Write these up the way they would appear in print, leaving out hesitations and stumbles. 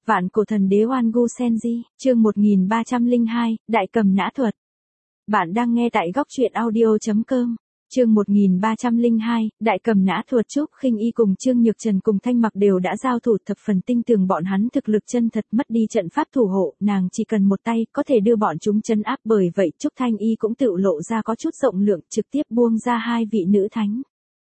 Vạn cổ thần đế Oan Gu Senji, chương 1302, Đại cầm nã thuật. Bạn đang nghe tại góc truyện audio.com. Chương 1302, Đại cầm nã thuật. Trúc Khinh Y cùng Trương Nhược Trần cùng Thanh Mặc đều đã giao thủ thập phần tinh tường, bọn hắn thực lực chân thật, mất đi trận pháp thủ hộ, nàng chỉ cần một tay có thể đưa bọn chúng trấn áp, bởi vậy Trúc Thanh Y cũng tự lộ ra có chút rộng lượng, trực tiếp buông ra hai vị nữ thánh.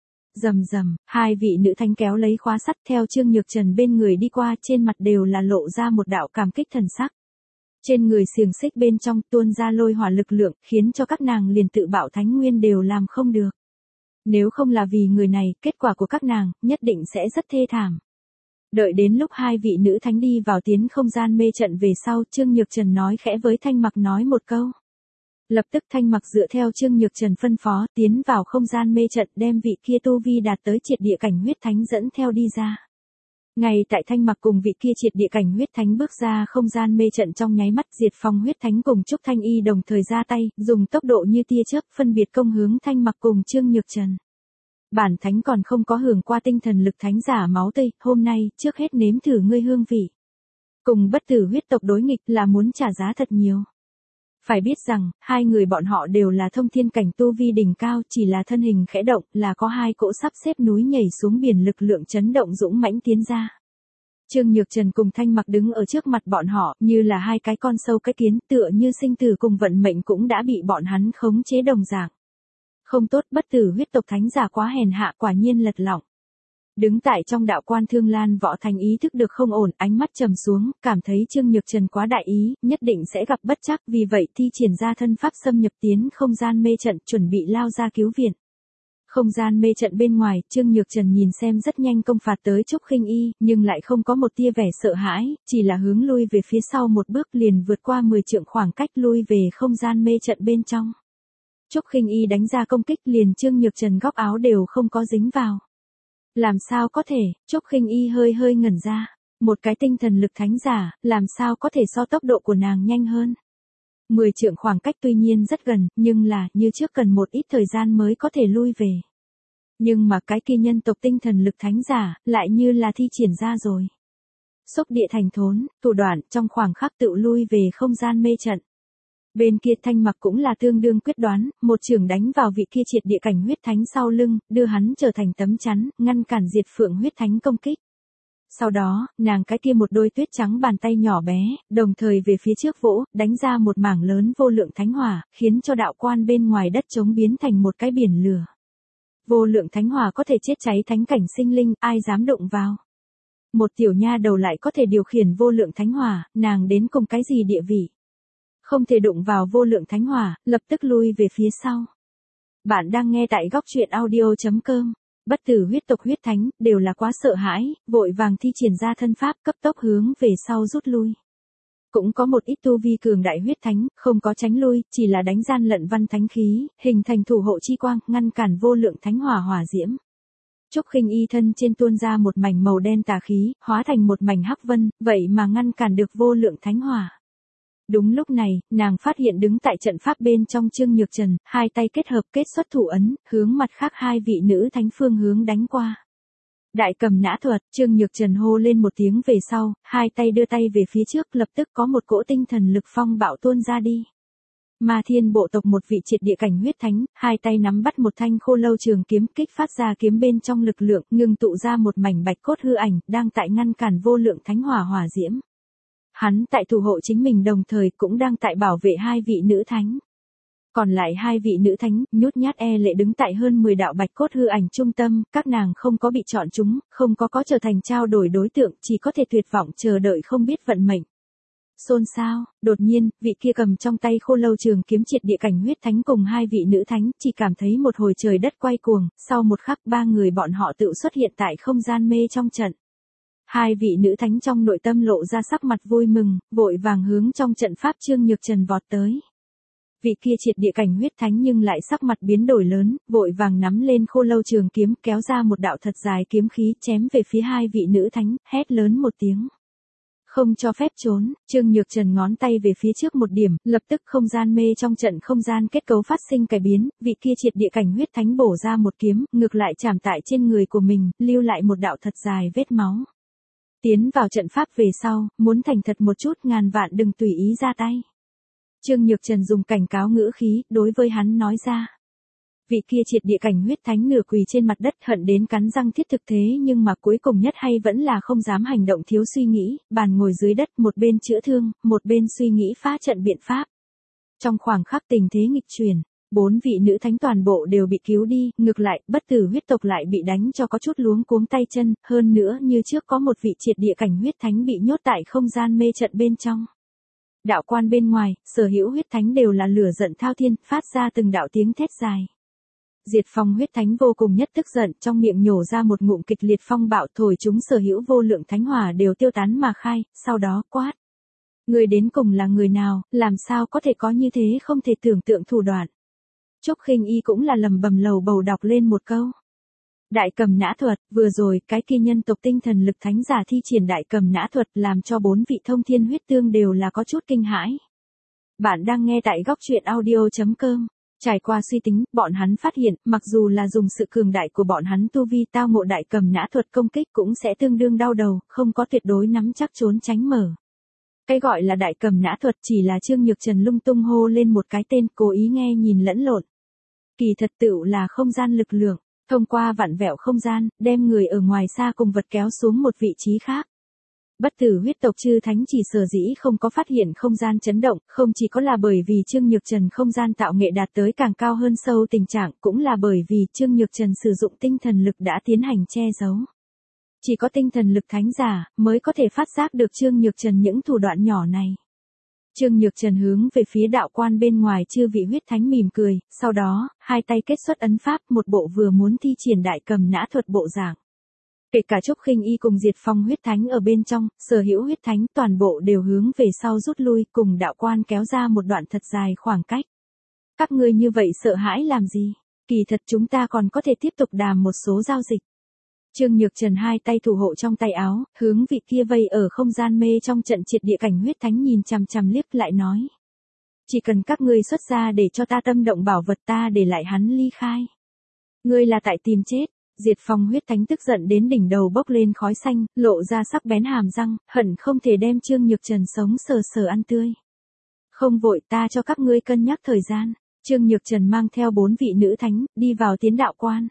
Rầm rầm, hai vị nữ thánh kéo lấy khóa sắt theo Trương Nhược Trần bên người đi qua, trên mặt đều là lộ ra một đạo cảm kích thần sắc. Trên người xiềng xích bên trong tuôn ra lôi hỏa lực lượng, khiến cho các nàng liền tự bạo thánh nguyên đều làm không được. Nếu không là vì người này, kết quả của các nàng nhất định sẽ rất thê thảm. Đợi đến lúc hai vị nữ thánh đi vào tiến không gian mê trận về sau, Trương Nhược Trần nói khẽ với Thanh Mặc nói một câu. Lập tức Thanh Mặc dựa theo Trương Nhược Trần phân phó, tiến vào không gian mê trận, đem vị kia tu vi đạt tới triệt địa cảnh huyết thánh dẫn theo đi ra. Ngay tại Thanh Mặc cùng vị kia triệt địa cảnh huyết thánh bước ra không gian mê trận trong nháy mắt, Diệt Phong huyết thánh cùng Trúc Thanh Y đồng thời ra tay, dùng tốc độ như tia chớp phân biệt công hướng Thanh Mặc cùng Trương Nhược Trần. Bản thánh còn không có hưởng qua tinh thần lực thánh giả máu tươi, hôm nay trước hết nếm thử ngươi hương vị. Cùng bất tử huyết tộc đối nghịch là muốn trả giá thật nhiều. Phải biết rằng, hai người bọn họ đều là thông thiên cảnh tu vi đỉnh cao, chỉ là thân hình khẽ động là có hai cỗ sắp xếp núi nhảy xuống biển lực lượng chấn động dũng mãnh tiến ra. Trương Nhược Trần cùng Thanh Mặc đứng ở trước mặt bọn họ, như là hai cái con sâu cái kiến, tựa như sinh tử cùng vận mệnh cũng đã bị bọn hắn khống chế đồng dạng. Không tốt, bất tử huyết tộc thánh giả quá hèn hạ, quả nhiên lật lọng. Đứng tại trong đạo quan Thương Lan Võ Thành ý thức được không ổn, ánh mắt trầm xuống, cảm thấy Trương Nhược Trần quá đại ý, nhất định sẽ gặp bất trắc, vì vậy thi triển ra thân pháp xâm nhập tiến không gian mê trận, chuẩn bị lao ra cứu viện. Không gian mê trận bên ngoài, Trương Nhược Trần nhìn xem rất nhanh công phạt tới Trúc Khinh Y, nhưng lại không có một tia vẻ sợ hãi, chỉ là hướng lui về phía sau một bước, liền vượt qua 10 trượng khoảng cách lui về không gian mê trận bên trong. Trúc Khinh Y đánh ra công kích, liền Trương Nhược Trần góc áo đều không có dính vào. Làm sao có thể? Trúc Khinh Y hơi ngẩn ra. Một cái tinh thần lực thánh giả, làm sao có thể so tốc độ của nàng nhanh hơn? 10 trượng khoảng cách tuy nhiên rất gần, nhưng là như trước cần một ít thời gian mới có thể lui về. Nhưng mà cái kia nhân tộc tinh thần lực thánh giả, lại như là thi triển ra rồi. Xúc địa thành thốn, thủ đoạn trong khoảng khắc tự lui về không gian mê trận. Bên kia Thanh Mặc cũng là tương đương quyết đoán, một chưởng đánh vào vị kia triệt địa cảnh huyết thánh sau lưng, đưa hắn trở thành tấm chắn, ngăn cản Diệt Phượng huyết thánh công kích. Sau đó, nàng cái kia một đôi tuyết trắng bàn tay nhỏ bé, đồng thời về phía trước vỗ, đánh ra một mảng lớn vô lượng thánh hỏa, khiến cho đạo quan bên ngoài đất trống biến thành một cái biển lửa. Vô lượng thánh hỏa có thể chết cháy thánh cảnh sinh linh, ai dám đụng vào. Một tiểu nha đầu lại có thể điều khiển vô lượng thánh hỏa, nàng đến cùng cái gì địa vị? Không thể đụng vào vô lượng thánh hỏa, lập tức lui về phía sau. Bạn đang nghe tại góc truyện audio.com. Bất tử huyết tộc huyết thánh, đều là quá sợ hãi, vội vàng thi triển ra thân pháp cấp tốc hướng về sau rút lui. Cũng có một ít tu vi cường đại huyết thánh, không có tránh lui, chỉ là đánh gian lận văn thánh khí, hình thành thủ hộ chi quang, ngăn cản vô lượng thánh hỏa hỏa diễm. Trúc Khinh Y thân trên tuôn ra một mảnh màu đen tà khí, hóa thành một mảnh hắc vân, vậy mà ngăn cản được vô lượng thánh hỏa. Đúng lúc này, nàng phát hiện đứng tại trận pháp bên trong Trương Nhược Trần, hai tay kết hợp kết xuất thủ ấn, hướng mặt khác hai vị nữ thánh phương hướng đánh qua. Đại cầm nã thuật, Trương Nhược Trần hô lên một tiếng về sau, hai tay đưa tay về phía trước, lập tức có một cỗ tinh thần lực phong bạo tuôn ra đi. Ma Thiên bộ tộc một vị triệt địa cảnh huyết thánh, hai tay nắm bắt một thanh khô lâu trường kiếm, kích phát ra kiếm bên trong lực lượng, ngưng tụ ra một mảnh bạch cốt hư ảnh, đang tại ngăn cản vô lượng thánh hỏa hỏa diễm. Hắn tại thủ hộ chính mình đồng thời cũng đang tại bảo vệ hai vị nữ thánh. Còn lại hai vị nữ thánh, nhút nhát lệ đứng tại hơn 10 đạo bạch cốt hư ảnh trung tâm, các nàng không có bị chọn chúng, không có trở thành trao đổi đối tượng, chỉ có thể tuyệt vọng chờ đợi không biết vận mệnh. Xôn xao, đột nhiên, vị kia cầm trong tay khô lâu trường kiếm triệt địa cảnh huyết thánh cùng hai vị nữ thánh, chỉ cảm thấy một hồi trời đất quay cuồng, sau một khắc ba người bọn họ tự xuất hiện tại không gian mê trong trận. Hai vị nữ thánh trong nội tâm lộ ra sắc mặt vui mừng, vội vàng hướng trong trận pháp Trương Nhược Trần vọt tới. Vị kia triệt địa cảnh huyết thánh nhưng lại sắc mặt biến đổi lớn, vội vàng nắm lên khô lâu trường kiếm, kéo ra một đạo thật dài kiếm khí, chém về phía hai vị nữ thánh, hét lớn một tiếng. Không cho phép trốn, Trương Nhược Trần ngón tay về phía trước một điểm, lập tức không gian mê trong trận không gian kết cấu phát sinh cải biến, vị kia triệt địa cảnh huyết thánh bổ ra một kiếm, ngược lại chạm tại trên người của mình, lưu lại một đạo thật dài vết máu. Tiến vào trận pháp về sau, muốn thành thật một chút ngàn vạn đừng tùy ý ra tay. Trương Nhược Trần dùng cảnh cáo ngữ khí, đối với hắn nói ra. Vị kia triệt địa cảnh huyết thánh nửa quỳ trên mặt đất hận đến cắn răng thiết thực thế nhưng mà cuối cùng nhất hay vẫn là không dám hành động thiếu suy nghĩ, bàn ngồi dưới đất một bên chữa thương, một bên suy nghĩ phá trận biện pháp. Trong khoảng khắc tình thế nghịch chuyển, 4 vị nữ thánh toàn bộ đều bị cứu đi, ngược lại, bất tử huyết tộc lại bị đánh cho có chút luống cuống tay chân, hơn nữa như trước có một vị triệt địa cảnh huyết thánh bị nhốt tại không gian mê trận bên trong. Đạo quan bên ngoài, sở hữu huyết thánh đều là lửa giận thao thiên, phát ra từng đạo tiếng thét dài. Diệt Phong huyết thánh vô cùng nhất tức giận, trong miệng nhổ ra một ngụm kịch liệt phong bạo thổi chúng sở hữu vô lượng thánh hỏa đều tiêu tán mà khai, sau đó quát. Người đến cùng là người nào, làm sao có thể có như thế không thể tưởng tượng thủ đoạn. Trúc Khinh Y cũng là lầm bầm lầu bầu đọc lên một câu. Đại cầm nã thuật, vừa rồi cái kia nhân tộc tinh thần lực thánh giả thi triển đại cầm nã thuật làm cho 4 vị thông thiên huyết tương đều là có chút kinh hãi. Bạn đang nghe tại góc truyện audio.com. Trải qua suy tính, bọn hắn phát hiện, mặc dù là dùng sự cường đại của bọn hắn tu vi tao ngộ đại cầm nã thuật công kích cũng sẽ tương đương đau đầu, không có tuyệt đối nắm chắc trốn tránh mở. Cái gọi là đại cầm nã thuật chỉ là Trương Nhược Trần lung tung hô lên một cái tên cố ý nghe nhìn lẫn lộn. Kỳ thật tựu là không gian lực lượng, thông qua vặn vẹo không gian, đem người ở ngoài xa cùng vật kéo xuống một vị trí khác. Bất tử huyết tộc chư thánh chỉ sở dĩ không có phát hiện không gian chấn động, không chỉ có là bởi vì Trương Nhược Trần không gian tạo nghệ đạt tới càng cao hơn sâu tình trạng, cũng là bởi vì Trương Nhược Trần sử dụng tinh thần lực đã tiến hành che giấu. Chỉ có tinh thần lực thánh giả mới có thể phát giác được Trương Nhược Trần những thủ đoạn nhỏ này. Trương Nhược Trần hướng về phía đạo quan bên ngoài chư vị huyết thánh mỉm cười, sau đó, hai tay kết xuất ấn pháp, một bộ vừa muốn thi triển đại cầm nã thuật bộ dạng. Kể cả Trúc Khinh Y cùng Diệt Phong huyết thánh ở bên trong, sở hữu huyết thánh toàn bộ đều hướng về sau rút lui, cùng đạo quan kéo ra một đoạn thật dài khoảng cách. Các ngươi như vậy sợ hãi làm gì? Kỳ thật chúng ta còn có thể tiếp tục đàm một số giao dịch. Trương Nhược Trần hai tay thủ hộ trong tay áo, hướng vị kia vây ở không gian mê trong trận triệt địa cảnh huyết thánh nhìn chằm chằm liếc lại nói. Chỉ cần các ngươi xuất ra để cho ta tâm động bảo vật ta để lại hắn ly khai. Ngươi là tại tìm chết. Diệt Phong huyết thánh tức giận đến đỉnh đầu bốc lên khói xanh, lộ ra sắc bén hàm răng, hận không thể đem Trương Nhược Trần sống sờ sờ ăn tươi. Không vội, ta cho các ngươi cân nhắc thời gian. Trương Nhược Trần mang theo 4 vị nữ thánh, đi vào tiến đạo quan.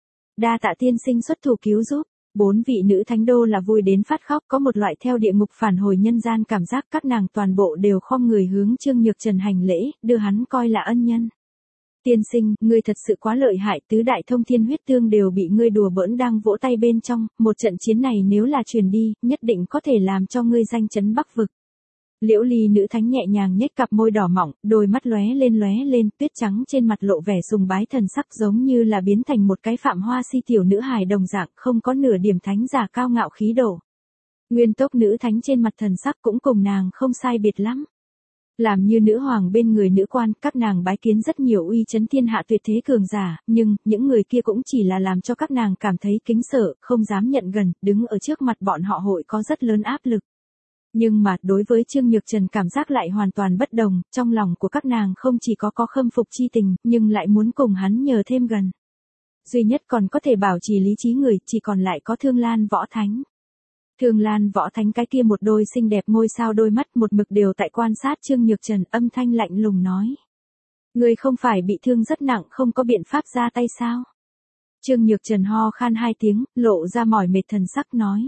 Đa tạ tiên sinh xuất thủ cứu giúp. 4 vị nữ thánh đô là vui đến phát khóc, có một loại theo địa ngục phản hồi nhân gian cảm giác, các nàng toàn bộ đều khom người hướng Trương Nhược Trần hành lễ, đưa hắn coi là ân nhân. Tiên sinh, ngươi thật sự quá lợi hại, tứ đại thông thiên huyết tương đều bị ngươi đùa bỡn đang vỗ tay bên trong, một trận chiến này nếu là truyền đi, nhất định có thể làm cho ngươi danh chấn Bắc vực. Liễu Ly nữ thánh nhẹ nhàng nhếch cặp môi đỏ mọng, đôi mắt lóe lên, tuyết trắng trên mặt lộ vẻ sùng bái thần sắc giống như là biến thành một cái Phạm Hoa Si tiểu nữ hài đồng dạng, không có nửa điểm thánh giả cao ngạo khí độ. Nguyên Tốc nữ thánh trên mặt thần sắc cũng cùng nàng không sai biệt lắm. Làm như nữ hoàng bên người nữ quan, các nàng bái kiến rất nhiều uy chấn thiên hạ tuyệt thế cường giả, nhưng, những người kia cũng chỉ là làm cho các nàng cảm thấy kính sợ, không dám nhận gần, đứng ở trước mặt bọn họ hội có rất lớn áp lực. Nhưng mà, đối với Trương Nhược Trần cảm giác lại hoàn toàn bất đồng, trong lòng của các nàng không chỉ có khâm phục chi tình, nhưng lại muốn cùng hắn nhờ thêm gần. Duy nhất còn có thể bảo trì lý trí người, chỉ còn lại có Thương Lan Võ Thánh. Thương Lan Võ Thánh cái kia một đôi xinh đẹp ngôi sao đôi mắt một mực đều tại quan sát Trương Nhược Trần, âm thanh lạnh lùng nói. Người không phải bị thương rất nặng không có biện pháp ra tay sao? Trương Nhược Trần ho khan 2 tiếng, lộ ra mỏi mệt thần sắc nói.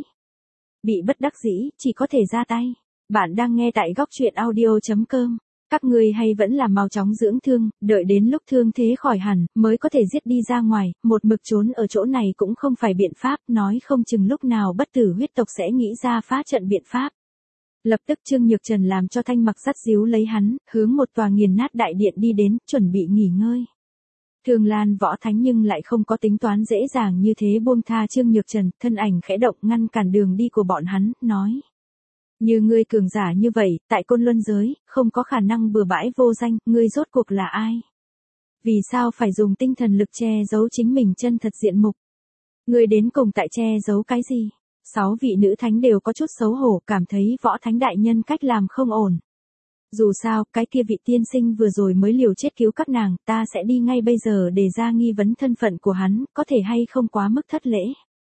Bị bất đắc dĩ, chỉ có thể ra tay. Bạn đang nghe tại góc truyện audio.com. Các ngươi hay vẫn là mau chóng dưỡng thương, đợi đến lúc thương thế khỏi hẳn, mới có thể giết đi ra ngoài, một mực trốn ở chỗ này cũng không phải biện pháp, nói không chừng lúc nào bất tử huyết tộc sẽ nghĩ ra phá trận biện pháp. Lập tức Trương Nhược Trần làm cho Thanh Mặc dắt díu lấy hắn, hướng một tòa nghiền nát đại điện đi đến, chuẩn bị nghỉ ngơi. Thương Lan Võ Thánh nhưng lại không có tính toán dễ dàng như thế buông tha Trương Nhược Trần, thân ảnh khẽ động ngăn cản đường đi của bọn hắn, nói. Như ngươi cường giả như vậy, tại Côn Luân giới, không có khả năng bừa bãi vô danh, ngươi rốt cuộc là ai? Vì sao phải dùng tinh thần lực che giấu chính mình chân thật diện mục? Ngươi đến cùng tại che giấu cái gì? 6 vị nữ thánh đều có chút xấu hổ, cảm thấy Võ Thánh đại nhân cách làm không ổn. Dù sao, cái kia vị tiên sinh vừa rồi mới liều chết cứu các nàng, ta sẽ đi ngay bây giờ để ra nghi vấn thân phận của hắn, có thể hay không quá mức thất lễ.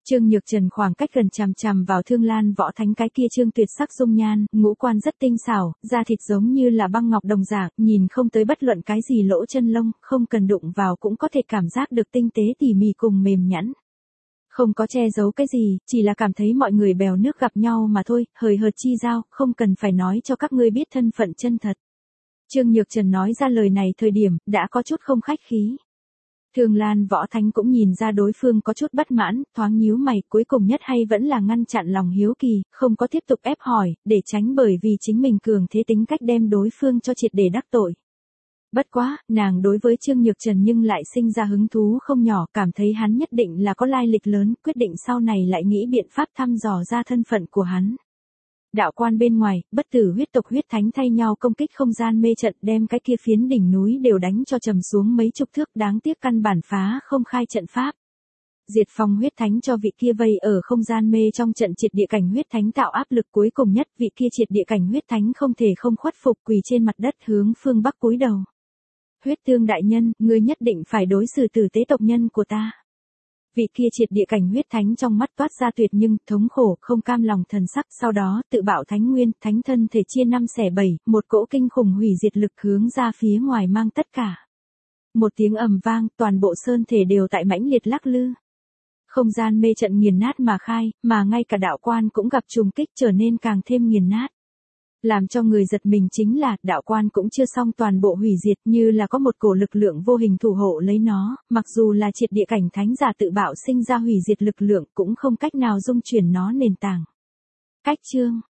Trương Nhược Trần khoảng cách gần chằm chằm vào Thương Lan Võ Thánh cái kia trương tuyệt sắc dung nhan, ngũ quan rất tinh xảo, da thịt giống như là băng ngọc đồng dạng, nhìn không tới bất luận cái gì lỗ chân lông, không cần đụng vào cũng có thể cảm giác được tinh tế tỉ mỉ cùng mềm nhẵn. Không có che giấu cái gì, chỉ là cảm thấy mọi người bèo nước gặp nhau mà thôi, hời hợt chi giao, không cần phải nói cho các ngươi biết thân phận chân thật. Trương Nhược Trần nói ra lời này thời điểm, đã có chút không khách khí. Thương Lan Võ Thánh cũng nhìn ra đối phương có chút bất mãn, thoáng nhíu mày, cuối cùng nhất hay vẫn là ngăn chặn lòng hiếu kỳ, không có tiếp tục ép hỏi, để tránh bởi vì chính mình cường thế tính cách đem đối phương cho triệt để đắc tội. Bất quá, nàng đối với Trương Nhược Trần nhưng lại sinh ra hứng thú không nhỏ, cảm thấy hắn nhất định là có lai lịch lớn, quyết định sau này lại nghĩ biện pháp thăm dò ra thân phận của hắn. Đạo quan bên ngoài, bất tử huyết tộc huyết thánh thay nhau công kích không gian mê trận, đem cái kia phiến đỉnh núi đều đánh cho trầm xuống mấy chục thước, đáng tiếc căn bản phá không khai trận pháp. Diệt Phong huyết thánh cho vị kia vây ở không gian mê trong trận triệt địa cảnh huyết thánh tạo áp lực, cuối cùng nhất vị kia triệt địa cảnh huyết thánh không thể không khuất phục, quỳ trên mặt đất hướng phương bắc cúi đầu. Huyết Tương đại nhân, ngươi nhất định phải đối xử tử tế tộc nhân của ta. Vị kia triệt địa cảnh huyết thánh trong mắt toát ra tuyệt nhưng thống khổ, không cam lòng thần sắc, sau đó tự bạo thánh nguyên, thánh thân thể chia 5/7, một cỗ kinh khủng hủy diệt lực hướng ra phía ngoài mang tất cả. Một tiếng ầm vang, toàn bộ sơn thể đều tại mãnh liệt lắc lư. Không gian mê trận nghiền nát mà khai, mà ngay cả đạo quan cũng gặp trùng kích trở nên càng thêm nghiền nát. Làm cho người giật mình chính là, đạo quan cũng chưa xong toàn bộ hủy diệt, như là có một cổ lực lượng vô hình thủ hộ lấy nó, mặc dù là triệt địa cảnh thánh giả tự bạo sinh ra hủy diệt lực lượng cũng không cách nào dung chuyển nó nền tảng. Cách chương